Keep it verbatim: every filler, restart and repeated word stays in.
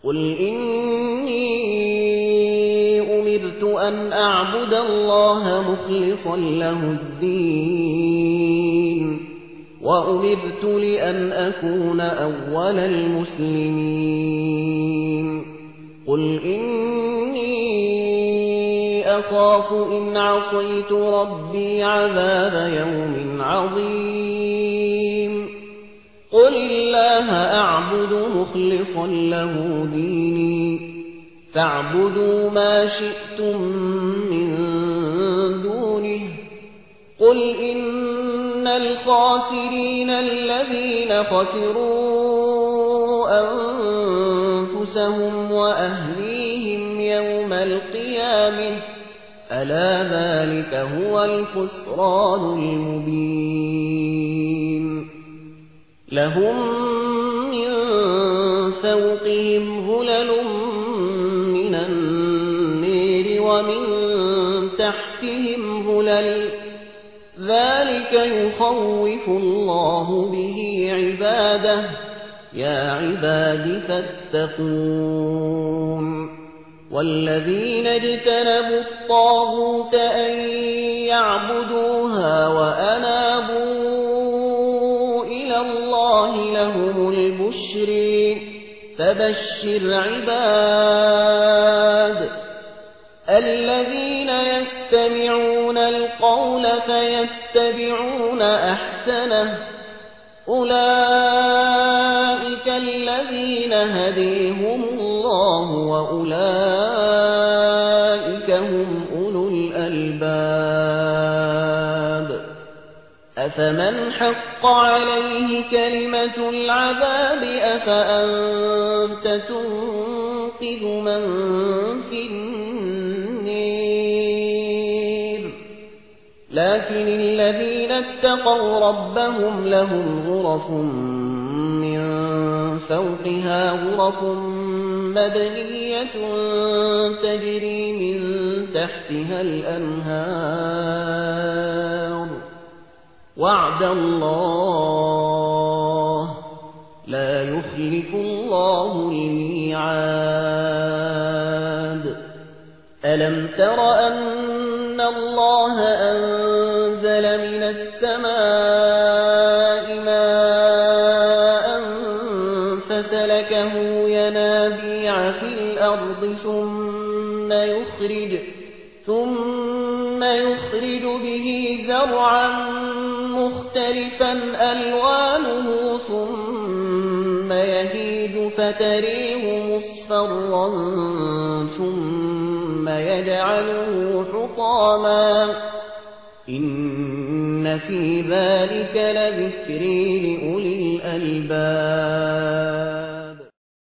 قل إني أمرت أن أعبد الله مخلصا له الدين وأمرت لأن أكون أول المسلمين قل إني أخاف إن عصيت ربي عذاب يوم عظيم قل الله أعبد مخلصا له ديني فاعبدوا ما شئتم من دونه قل إن الخاسرين الذين خسروا أنفسهم وأهليهم يوم القيامة ألا ذلك هو الخسران المبين لهم من فوقهم ظلل من النير ومن تحتهم ظلل ذلك يخوف الله به عباده يا عباد فاتقون والذين اجتنبوا الطاغوت أن يعبدوها وأنابوا إلى الله لهم البشر فبشر عباد الذين يستمعون القول فيتبعون أحسنه أولئك الذين هديهم الله وأولئك هم أولو الألباب أفمن حق عليه كلمة العذاب أفأنت تنقذ من في النير لكن الذين اتقوا ربهم لهم غرف من فوقها غرف مبنية تجري من تحتها الأنهار وعد الله لا يخلف الله الميعاد ألم تر أن الله أنزل من السماء ماء فسلكه ينابيع في الأرض ثم يخرج ثم يخرج به زرعا مختلفا ألوانه ثم يهيج فتريه مصفرا ثم يجعله حطاما إن في ذلك لذكر لأولي الألباب